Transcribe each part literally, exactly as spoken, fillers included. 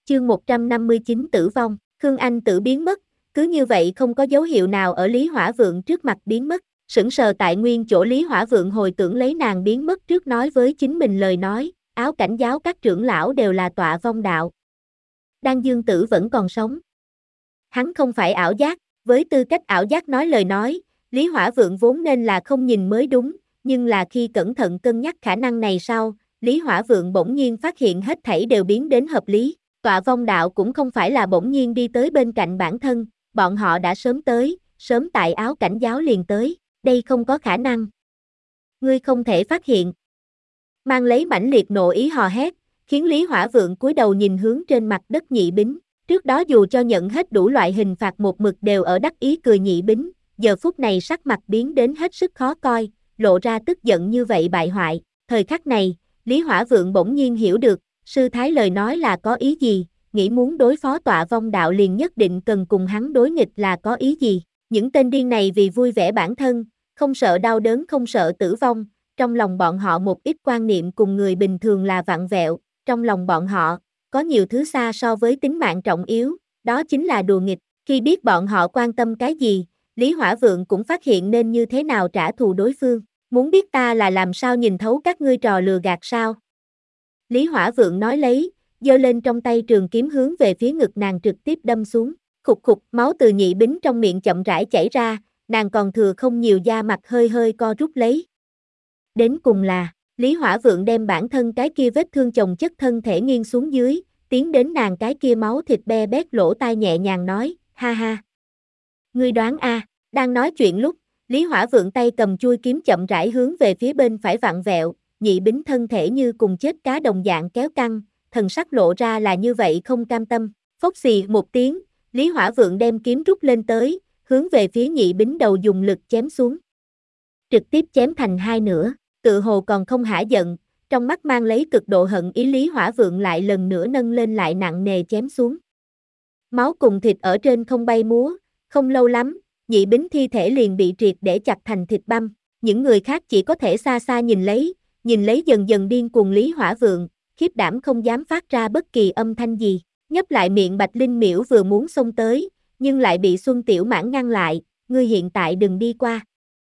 Chương một trăm năm mươi chín tử vong, Khương Anh Tử biến mất, cứ như vậy không có dấu hiệu nào ở Lý Hỏa Vượng trước mặt biến mất, sững sờ tại nguyên chỗ. Lý Hỏa Vượng hồi tưởng lấy nàng biến mất trước nói với chính mình lời nói, áo cảnh giáo các trưởng lão đều là tọa vong đạo. Đan Dương Tử vẫn còn sống. Hắn không phải ảo giác, với tư cách ảo giác nói lời nói, Lý Hỏa Vượng vốn nên là không nhìn mới đúng, nhưng là khi cẩn thận cân nhắc khả năng này sau, Lý Hỏa Vượng bỗng nhiên phát hiện hết thảy đều biến đến hợp lý. Tọa vong đạo cũng không phải là bỗng nhiên đi tới bên cạnh bản thân, bọn họ đã sớm tới, sớm tại áo cảnh giáo liền tới, đây không có khả năng. Ngươi không thể phát hiện. Mang lấy mãnh liệt nộ ý hò hét, khiến Lý Hỏa Vượng cúi đầu nhìn hướng trên mặt đất Nhị Bính. Trước đó dù cho nhận hết đủ loại hình phạt một mực đều ở đắc ý cười Nhị Bính, giờ phút này sắc mặt biến đến hết sức khó coi, lộ ra tức giận như vậy bại hoại. Thời khắc này, Lý Hỏa Vượng bỗng nhiên hiểu được, sư thái lời nói là có ý gì, nghĩ muốn đối phó tọa vong đạo liền nhất định cần cùng hắn đối nghịch là có ý gì. Những tên điên này vì vui vẻ bản thân, không sợ đau đớn không sợ tử vong, trong lòng bọn họ một ít quan niệm cùng người bình thường là vặn vẹo, trong lòng bọn họ, có nhiều thứ xa so với tính mạng trọng yếu, đó chính là đùa nghịch. Khi biết bọn họ quan tâm cái gì, Lý Hỏa Vượng cũng phát hiện nên như thế nào trả thù đối phương. Muốn biết ta là làm sao nhìn thấu các ngươi trò lừa gạt sao? Lý Hỏa Vượng nói lấy, giơ lên trong tay trường kiếm hướng về phía ngực nàng trực tiếp đâm xuống. Khục khục, máu từ Nhị Bính trong miệng chậm rãi chảy ra, nàng còn thừa không nhiều, da mặt hơi hơi co rút lấy. Đến cùng là, Lý Hỏa Vượng đem bản thân cái kia vết thương chồng chất thân thể nghiêng xuống dưới, tiến đến nàng cái kia máu thịt be bét lỗ tai nhẹ nhàng nói, ha ha. Ngươi đoán a? Đang nói chuyện lúc, Lý Hỏa Vượng tay cầm chuôi kiếm chậm rãi hướng về phía bên phải vặn vẹo, Nhị Bính thân thể như cùng chết cá đồng dạng kéo căng, thần sắc lộ ra là như vậy không cam tâm. Phốc xì một tiếng, Lý Hỏa Vượng đem kiếm rút lên tới, hướng về phía Nhị Bính đầu dùng lực chém xuống. Trực tiếp chém thành hai nửa, tự hồ còn không hả giận, trong mắt mang lấy cực độ hận ý. Lý Hỏa Vượng lại lần nữa nâng lên lại nặng nề chém xuống. Máu cùng thịt ở trên không bay múa, không lâu lắm, Nhị Bính thi thể liền bị triệt để chặt thành thịt băm. Những người khác chỉ có thể xa xa nhìn lấy, nhìn lấy dần dần điên cuồng Lý Hỏa Vượng, khiếp đảm không dám phát ra bất kỳ âm thanh gì. Nhấp lại miệng Bạch Linh Miễu vừa muốn xông tới, nhưng lại bị Xuân Tiểu Mãn ngăn lại, ngươi hiện tại đừng đi qua.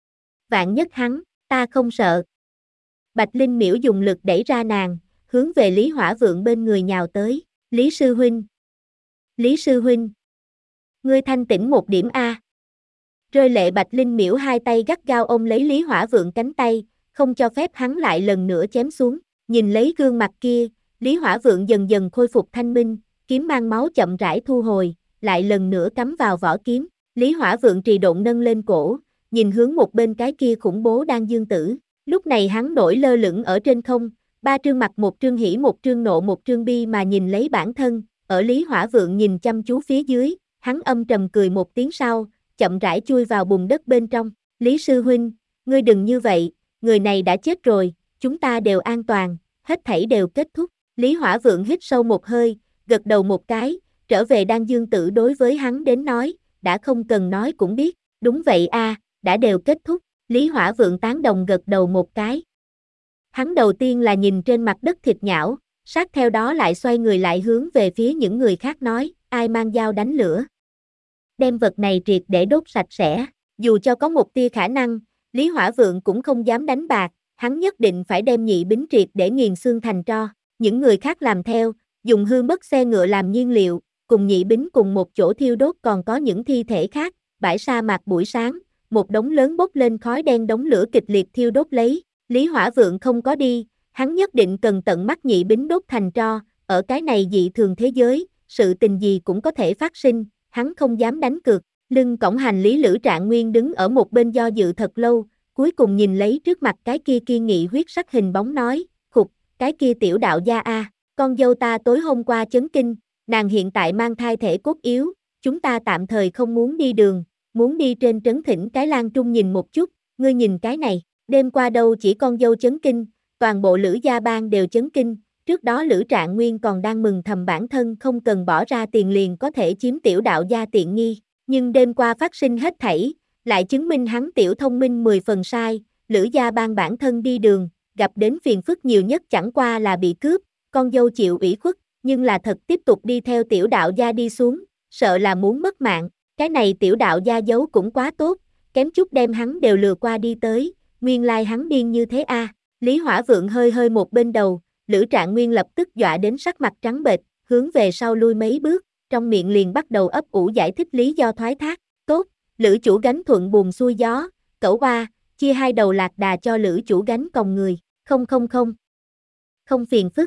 Vạn nhất hắn, ta không sợ. Bạch Linh Miễu dùng lực đẩy ra nàng, hướng về Lý Hỏa Vượng bên người nhào tới. Lý sư huynh. Lý sư huynh. Ngươi thanh tĩnh một điểm a. Rơi lệ Bạch Linh Miễu hai tay gắt gao ôm lấy Lý Hỏa Vượng cánh tay, không cho phép hắn lại lần nữa chém xuống. Nhìn lấy gương mặt kia, Lý Hỏa Vượng dần dần khôi phục thanh minh, kiếm mang máu chậm rãi thu hồi, lại lần nữa cắm vào vỏ kiếm. Lý Hỏa Vượng trì độn nâng lên cổ, nhìn hướng một bên cái kia khủng bố Đan Dương Tử. Lúc này hắn nổi lơ lửng ở trên không, ba trương mặt, một trương hỉ một trương nộ một trương bi mà nhìn lấy bản thân. Ở Lý Hỏa Vượng nhìn chăm chú phía dưới, hắn âm trầm cười một tiếng sau, chậm rãi chui vào bùn đất bên trong. Lý sư huynh, ngươi đừng như vậy, người này đã chết rồi, chúng ta đều an toàn, hết thảy đều kết thúc. Lý Hỏa Vượng hít sâu một hơi, gật đầu một cái, trở về Đan Dương Tử đối với hắn đến nói, đã không cần nói cũng biết, đúng vậy a, đã đều kết thúc. Lý Hỏa Vượng tán đồng gật đầu một cái. Hắn đầu tiên là nhìn trên mặt đất thịt nhão, sát theo đó lại xoay người lại hướng về phía những người khác nói, ai mang dao đánh lửa. Đem vật này triệt để đốt sạch sẽ, dù cho có một tia khả năng, Lý Hỏa Vượng cũng không dám đánh bạc, hắn nhất định phải đem Nhị Bính triệt để nghiền xương thành tro. Những người khác làm theo, dùng hư mất xe ngựa làm nhiên liệu, cùng Nhị Bính cùng một chỗ thiêu đốt. Còn có những thi thể khác, bãi sa mạc buổi sáng, một đống lớn bốc lên khói đen, đống lửa kịch liệt thiêu đốt lấy. Lý Hỏa Vượng không có đi, hắn nhất định cần tận mắt Nhị Bính đốt thành tro. Ở cái này dị thường thế giới, sự tình gì cũng có thể phát sinh, hắn không dám đánh cược. Lưng cõng hành lý Lữ Trạng Nguyên đứng ở một bên do dự thật lâu, cuối cùng nhìn lấy trước mặt cái kia kiên nghị huyết sắc hình bóng nói, khục, cái kia tiểu đạo gia a, con dâu ta tối hôm qua chấn kinh, nàng hiện tại mang thai thể cốt yếu, chúng ta tạm thời không muốn đi đường, muốn đi trên trấn thỉnh cái Lan Trung nhìn một chút, ngươi nhìn cái này, đêm qua đâu chỉ con dâu chấn kinh, toàn bộ Lữ gia bang đều chấn kinh. Trước đó Lữ Trạng Nguyên còn đang mừng thầm bản thân không cần bỏ ra tiền liền có thể chiếm tiểu đạo gia tiện nghi, nhưng đêm qua phát sinh hết thảy, lại chứng minh hắn tiểu thông minh mười phần sai. Lữ gia bang bản thân đi đường, gặp đến phiền phức nhiều nhất chẳng qua là bị cướp, con dâu chịu ủy khuất, nhưng là thật tiếp tục đi theo tiểu đạo gia đi xuống, sợ là muốn mất mạng, cái này tiểu đạo gia giấu cũng quá tốt, kém chút đem hắn đều lừa qua đi tới, nguyên lai hắn điên như thế a. Lý Hỏa Vượng hơi hơi một bên đầu, Lữ Trạng Nguyên lập tức dọa đến sắc mặt trắng bệch, hướng về sau lui mấy bước, trong miệng liền bắt đầu ấp ủ giải thích lý do thoái thác. Tốt, Lữ chủ gánh thuận buồm xuôi gió, cẩu qua, chia hai đầu lạc đà cho Lữ chủ gánh còng người, không không không. Không phiền phức.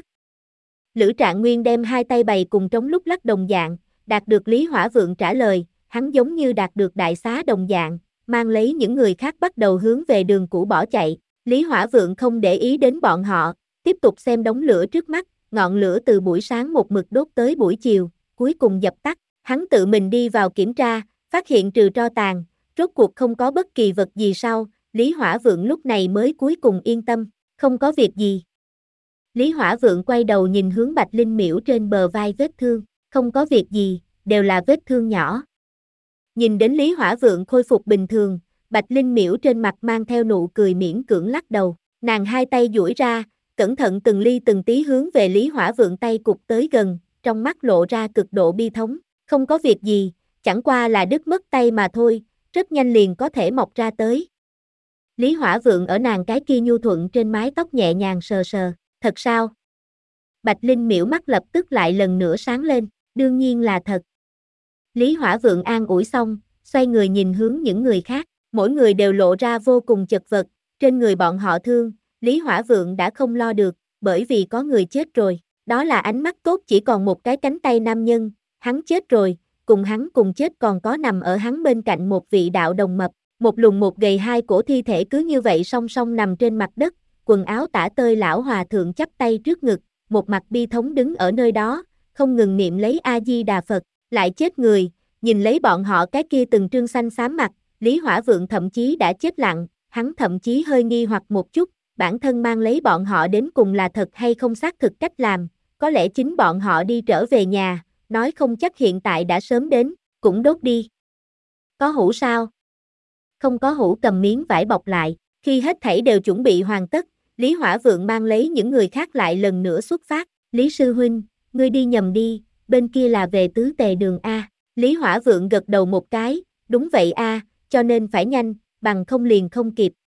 Lữ Trạng Nguyên đem hai tay bày cùng trống lúc lắc đồng dạng, đạt được Lý Hỏa Vượng trả lời, hắn giống như đạt được đại xá đồng dạng, mang lấy những người khác bắt đầu hướng về đường cũ bỏ chạy. Lý Hỏa Vượng không để ý đến bọn họ, tiếp tục xem đống lửa trước mắt, ngọn lửa từ buổi sáng một mực đốt tới buổi chiều, cuối cùng dập tắt. Hắn tự mình đi vào kiểm tra, phát hiện trừ tro tàn, rốt cuộc không có bất kỳ vật gì sau, Lý Hỏa Vượng lúc này mới cuối cùng yên tâm, không có việc gì. Lý Hỏa Vượng quay đầu nhìn hướng Bạch Linh Miễu trên bờ vai vết thương, không có việc gì, đều là vết thương nhỏ. Nhìn đến Lý Hỏa Vượng khôi phục bình thường, Bạch Linh Miễu trên mặt mang theo nụ cười miễn cưỡng lắc đầu, nàng hai tay duỗi ra, cẩn thận từng ly từng tí hướng về Lý Hỏa Vượng tay cụp tới gần, trong mắt lộ ra cực độ bi thống, không có việc gì, chẳng qua là đứt mất tay mà thôi, rất nhanh liền có thể mọc ra tới. Lý Hỏa Vượng ở nàng cái kia nhu thuận trên mái tóc nhẹ nhàng sờ sờ, thật sao? Bạch Linh Miễu mắt lập tức lại lần nữa sáng lên, đương nhiên là thật. Lý Hỏa Vượng an ủi xong, xoay người nhìn hướng những người khác, mỗi người đều lộ ra vô cùng chật vật, trên người bọn họ thương, Lý Hỏa Vượng đã không lo được, bởi vì có người chết rồi, đó là ánh mắt tốt chỉ còn một cái cánh tay nam nhân, hắn chết rồi, cùng hắn cùng chết còn có nằm ở hắn bên cạnh một vị đạo đồng mập, một lùn một gầy hai cổ thi thể cứ như vậy song song nằm trên mặt đất, quần áo tả tơi lão hòa thượng chắp tay trước ngực, một mặt bi thống đứng ở nơi đó, không ngừng niệm lấy A-di-đà Phật, lại chết người, nhìn lấy bọn họ cái kia từng trương xanh xám mặt, Lý Hỏa Vượng thậm chí đã chết lặng, hắn thậm chí hơi nghi hoặc một chút, bản thân mang lấy bọn họ đến cùng là thật hay không xác thực cách làm, có lẽ chính bọn họ đi trở về nhà, nói không chắc hiện tại đã sớm đến, cũng đốt đi. Có hũ sao? Không có hũ cầm miếng vải bọc lại, khi hết thảy đều chuẩn bị hoàn tất, Lý Hỏa Vượng mang lấy những người khác lại lần nữa xuất phát, Lý Sư Huynh, ngươi đi nhầm đi, bên kia là về tứ tề đường A. Lý Hỏa Vượng gật đầu một cái, đúng vậy A, cho nên phải nhanh, bằng không liền không kịp.